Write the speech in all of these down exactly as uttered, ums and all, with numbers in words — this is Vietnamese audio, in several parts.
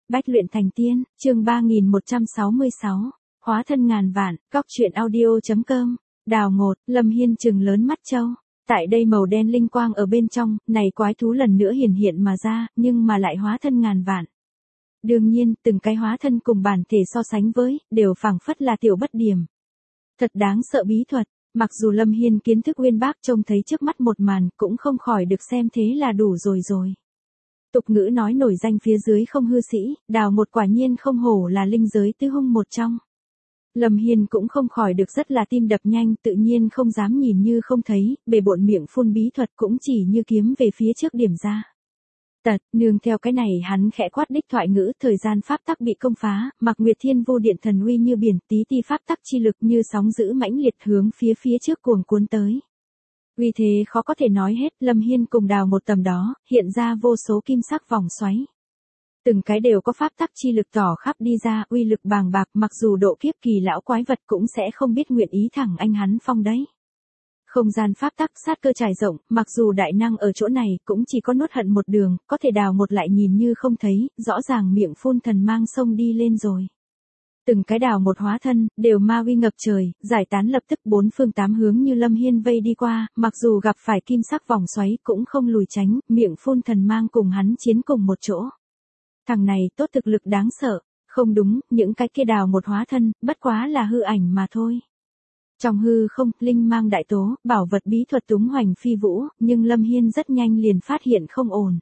Bách luyện thành tiên, chương ba nghìn một trăm sáu mươi sáu, hóa thân ngàn vạn, cóc truyện audio.com, đào ngột, Lâm Hiên trừng lớn mắt trâu. Tại đây màu đen linh quang ở bên trong, này quái thú lần nữa hiển hiện mà ra, nhưng mà lại hóa thân ngàn vạn. Đương nhiên, từng cái hóa thân cùng bản thể so sánh với, đều phảng phất là tiểu bất điểm. Thật đáng sợ bí thuật, mặc dù Lâm Hiên kiến thức uyên bác trông thấy trước mắt một màn, cũng không khỏi được xem thế là đủ rồi rồi. Tục ngữ nói nổi danh phía dưới không hư sĩ, đào một quả nhiên không hổ là linh giới tứ hung một trong. Lâm Hiên cũng không khỏi được rất là tim đập nhanh, tự nhiên không dám nhìn như không thấy, bề bộn miệng phun bí thuật cũng chỉ như kiếm về phía trước điểm ra. Tật, nương theo cái này hắn khẽ quát đích thoại ngữ, thời gian pháp tắc bị công phá, Mạc Nguyệt Thiên vô điện thần uy như biển, tí ti pháp tắc chi lực như sóng dữ mãnh liệt hướng phía phía trước cuồng cuốn tới. Vì thế khó có thể nói hết, Lâm Hiên cùng đào một tầm đó, hiện ra vô số kim sắc vòng xoáy. Từng cái đều có pháp tắc chi lực tỏ khắp đi ra, uy lực bàng bạc, mặc dù độ kiếp kỳ lão quái vật cũng sẽ không biết nguyện ý thẳng anh hắn phong đấy. Không gian pháp tắc sát cơ trải rộng, mặc dù đại năng ở chỗ này cũng chỉ có nuốt hận một đường, có thể đào một lại nhìn như không thấy, rõ ràng miệng phun thần mang sông đi lên rồi. Từng cái đào một hóa thân, đều ma uy ngập trời, giải tán lập tức bốn phương tám hướng như Lâm Hiên vây đi qua, mặc dù gặp phải kim sắc vòng xoáy cũng không lùi tránh, miệng phun thần mang cùng hắn chiến cùng một chỗ. Thằng này tốt thực lực đáng sợ, không đúng, những cái kia đào một hóa thân, bất quá là hư ảnh mà thôi. Trong hư không, linh mang đại tố, bảo vật bí thuật túng hoành phi vũ, nhưng Lâm Hiên rất nhanh liền phát hiện không ổn.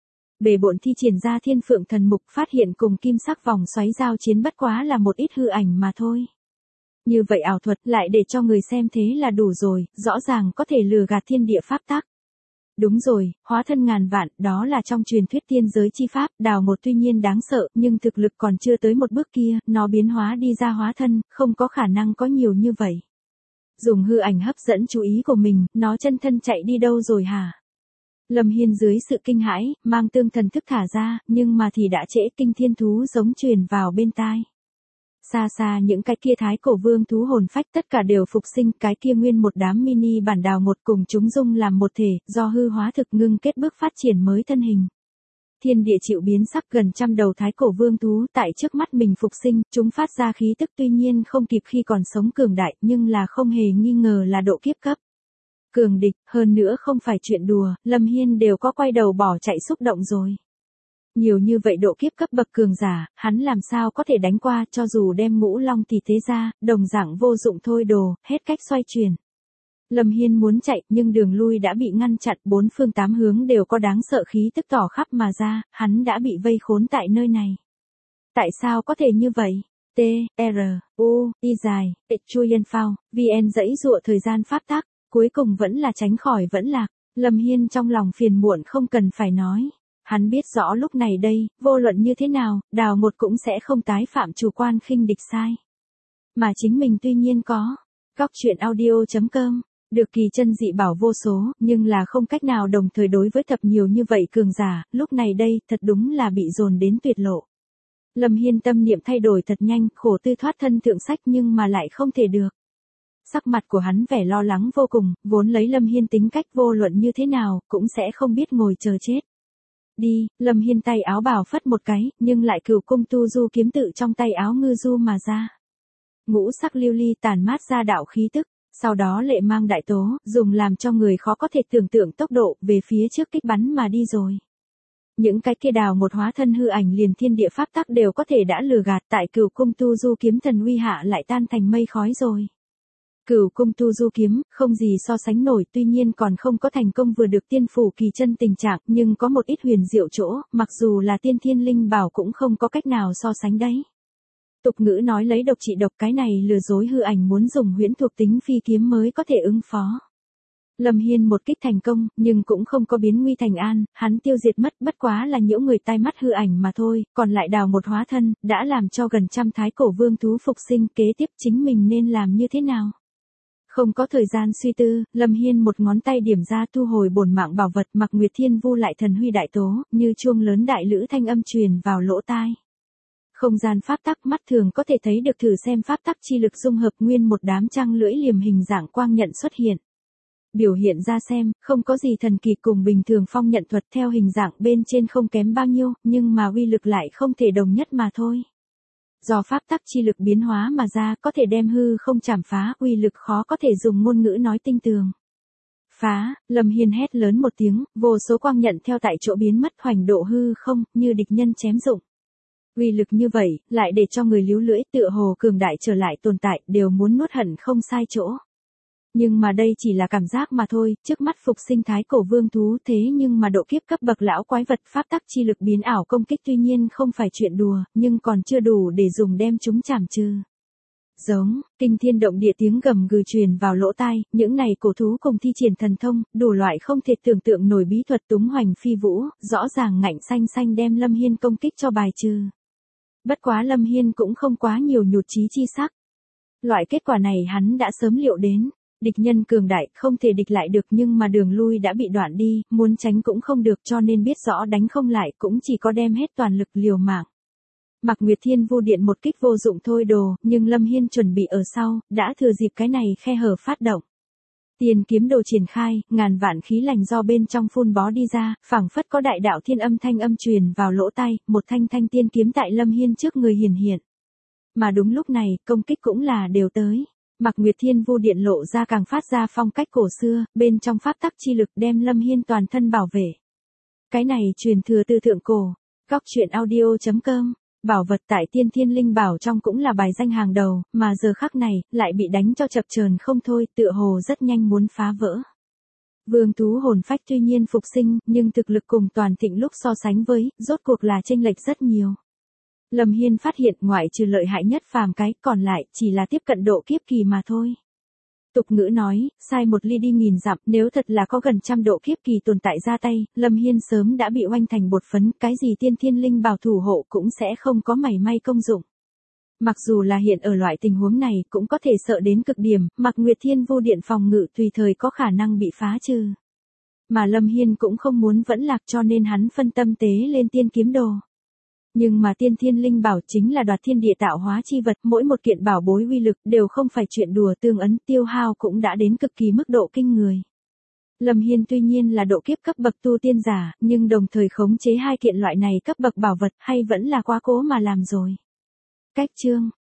Bề bộn thi triển ra thiên phượng thần mục, phát hiện cùng kim sắc vòng xoáy giao chiến bất quá là một ít hư ảnh mà thôi. Như vậy ảo thuật lại để cho người xem thế là đủ rồi, rõ ràng có thể lừa gạt thiên địa pháp tắc. Đúng rồi, hóa thân ngàn vạn, đó là trong truyền thuyết tiên giới chi pháp, đào một tuy nhiên đáng sợ, nhưng thực lực còn chưa tới một bước kia, nó biến hóa đi ra hóa thân, không có khả năng có nhiều như vậy. Dùng hư ảnh hấp dẫn chú ý của mình, nó chân thân chạy đi đâu rồi hả? Lâm Hiên dưới sự kinh hãi, mang tương thần thức thả ra, nhưng mà thì đã trễ, kinh thiên thú giống truyền vào bên tai. Xa xa những cái kia thái cổ vương thú hồn phách tất cả đều phục sinh, cái kia nguyên một đám mini bản đào một cùng chúng dung làm một thể, do hư hóa thực ngưng kết bước phát triển mới thân hình. Thiên địa chịu biến sắc, gần trăm đầu thái cổ vương thú tại trước mắt mình phục sinh, chúng phát ra khí tức tuy nhiên không kịp khi còn sống cường đại, nhưng là không hề nghi ngờ là độ kiếp cấp. Cường địch, hơn nữa không phải chuyện đùa, Lâm Hiên đều có quay đầu bỏ chạy xúc động rồi. Nhiều như vậy độ kiếp cấp bậc cường giả, hắn làm sao có thể đánh qua, cho dù đem ngũ long tỷ tế ra, đồng dạng vô dụng thôi đồ, hết cách xoay chuyển. Lâm Hiên muốn chạy, nhưng đường lui đã bị ngăn chặn, bốn phương tám hướng đều có đáng sợ khí tức tỏ khắp mà ra, hắn đã bị vây khốn tại nơi này. Tại sao có thể như vậy? T, R, U, Y dài, Chu Yên Phao, V N dãy dụa thời gian pháp tắc, cuối cùng vẫn là tránh khỏi vẫn lạc. Lâm Hiên trong lòng phiền muộn không cần phải nói. Hắn biết rõ lúc này đây, vô luận như thế nào, đào một cũng sẽ không tái phạm chủ quan khinh địch sai. Mà chính mình tuy nhiên có. Cóc truyện audio.com, được kỳ chân dị bảo vô số, nhưng là không cách nào đồng thời đối với thập nhiều như vậy cường giả, lúc này đây, thật đúng là bị dồn đến tuyệt lộ. Lâm Hiên tâm niệm thay đổi thật nhanh, khổ tư thoát thân thượng sách nhưng mà lại không thể được. Sắc mặt của hắn vẻ lo lắng vô cùng, vốn lấy Lâm Hiên tính cách vô luận như thế nào, cũng sẽ không biết ngồi chờ chết. Đi, Lâm Hiên tay áo bảo phất một cái, nhưng lại cửu cung tu du kiếm tự trong tay áo ngư du mà ra. Ngũ sắc lưu ly tàn mát ra đạo khí tức, sau đó lệ mang đại tố, dùng làm cho người khó có thể tưởng tượng tốc độ, về phía trước kích bắn mà đi rồi. Những cái kia đào một hóa thân hư ảnh liền thiên địa pháp tắc đều có thể đã lừa gạt, tại cửu cung tu du kiếm thần uy hạ lại tan thành mây khói rồi. Cửu cung tu du kiếm, không gì so sánh nổi, tuy nhiên còn không có thành công vừa được tiên phủ kỳ chân tình trạng, nhưng có một ít huyền diệu chỗ, mặc dù là tiên thiên linh bảo cũng không có cách nào so sánh đấy. Tục ngữ nói lấy độc trị độc, cái này lừa dối hư ảnh muốn dùng huyễn thuộc tính phi kiếm mới có thể ứng phó. Lâm Hiên một kích thành công, nhưng cũng không có biến nguy thành an, hắn tiêu diệt mất bất quá là nhiễu người tai mắt hư ảnh mà thôi, còn lại đào một hóa thân, đã làm cho gần trăm thái cổ vương thú phục sinh, kế tiếp chính mình nên làm như thế nào? Không có thời gian suy tư, Lâm Hiên một ngón tay điểm ra thu hồi bổn mạng bảo vật, Mạc Nguyệt Thiên vu lại thần huy đại tố, như chuông lớn đại lữ thanh âm truyền vào lỗ tai. Không gian pháp tắc mắt thường có thể thấy được, thử xem pháp tắc chi lực dung hợp, nguyên một đám trăng lưỡi liềm hình dạng quang nhận xuất hiện. Biểu hiện ra xem, không có gì thần kỳ cùng bình thường phong nhận thuật theo hình dạng bên trên không kém bao nhiêu, nhưng mà uy lực lại không thể đồng nhất mà thôi. Do pháp tắc chi lực biến hóa mà ra có thể đem hư không chảm phá, uy lực khó có thể dùng ngôn ngữ nói tinh tường. Phá, Lâm Hiên hét lớn một tiếng, vô số quang nhận theo tại chỗ biến mất hoành độ hư không, như địch nhân chém dụng. Uy lực như vậy, lại để cho người líu lưỡi tựa hồ cường đại trở lại tồn tại, đều muốn nuốt hận không sai chỗ. Nhưng mà đây chỉ là cảm giác mà thôi, trước mắt phục sinh thái cổ vương thú thế nhưng mà độ kiếp cấp bậc lão quái vật pháp tắc chi lực biến ảo công kích tuy nhiên không phải chuyện đùa, nhưng còn chưa đủ để dùng đem chúng chảm trừ. Giống, kinh thiên động địa tiếng gầm gừ truyền vào lỗ tai, những này cổ thú cùng thi triển thần thông, đủ loại không thể tưởng tượng nổi bí thuật túng hoành phi vũ, rõ ràng ngạnh xanh xanh đem Lâm Hiên công kích cho bài trừ. Bất quá Lâm Hiên cũng không quá nhiều nhụt chí chi sắc. Loại kết quả này hắn đã sớm liệu đến. Địch nhân cường đại không thể địch lại được nhưng mà đường lui đã bị đoạn đi, muốn tránh cũng không được cho nên biết rõ đánh không lại cũng chỉ có đem hết toàn lực liều mạng. Mạc Nguyệt Thiên Vu Điện một kích vô dụng thôi đồ, nhưng Lâm Hiên chuẩn bị ở sau, đã thừa dịp cái này khe hở phát động. Tiền kiếm đồ triển khai, ngàn vạn khí lành do bên trong phun bó đi ra, phảng phất có đại đạo thiên âm thanh âm truyền vào lỗ tai, một thanh thanh tiên kiếm tại Lâm Hiên trước người hiển hiện. Mà đúng lúc này, công kích cũng là đều tới. Mạc Nguyệt Thiên Vu Điện lộ ra càng phát ra phong cách cổ xưa, bên trong pháp tắc chi lực đem Lâm Hiên toàn thân bảo vệ. Cái này truyền thừa từ thượng cổ. Góc truyện audio chấm com. Bảo vật tại Tiên Thiên Linh Bảo trong cũng là bài danh hàng đầu, mà giờ khắc này, lại bị đánh cho chập chờn không thôi, tựa hồ rất nhanh muốn phá vỡ. Vương thú hồn phách tuy nhiên phục sinh, nhưng thực lực cùng toàn thịnh lúc so sánh với, rốt cuộc là chênh lệch rất nhiều. Lâm Hiên phát hiện ngoại trừ lợi hại nhất phàm cái, còn lại chỉ là tiếp cận độ kiếp kỳ mà thôi. Tục ngữ nói, sai một ly đi nghìn dặm, nếu thật là có gần trăm độ kiếp kỳ tồn tại ra tay, Lâm Hiên sớm đã bị oanh thành bột phấn, cái gì tiên thiên linh bảo thủ hộ cũng sẽ không có mảy may công dụng. Mặc dù là hiện ở loại tình huống này cũng có thể sợ đến cực điểm, Mạc Nguyệt Thiên Vu Điện phòng ngự tùy thời có khả năng bị phá trừ. Mà Lâm Hiên cũng không muốn vẫn lạc cho nên hắn phân tâm tế lên tiên kiếm đồ. Nhưng mà tiên thiên linh bảo chính là đoạt thiên địa tạo hóa chi vật, mỗi một kiện bảo bối uy lực đều không phải chuyện đùa, tương ấn tiêu hao cũng đã đến cực kỳ mức độ kinh người. Lâm Hiên tuy nhiên là độ kiếp cấp bậc tu tiên giả, nhưng đồng thời khống chế hai kiện loại này cấp bậc bảo vật hay vẫn là quá cố mà làm rồi. Cách chương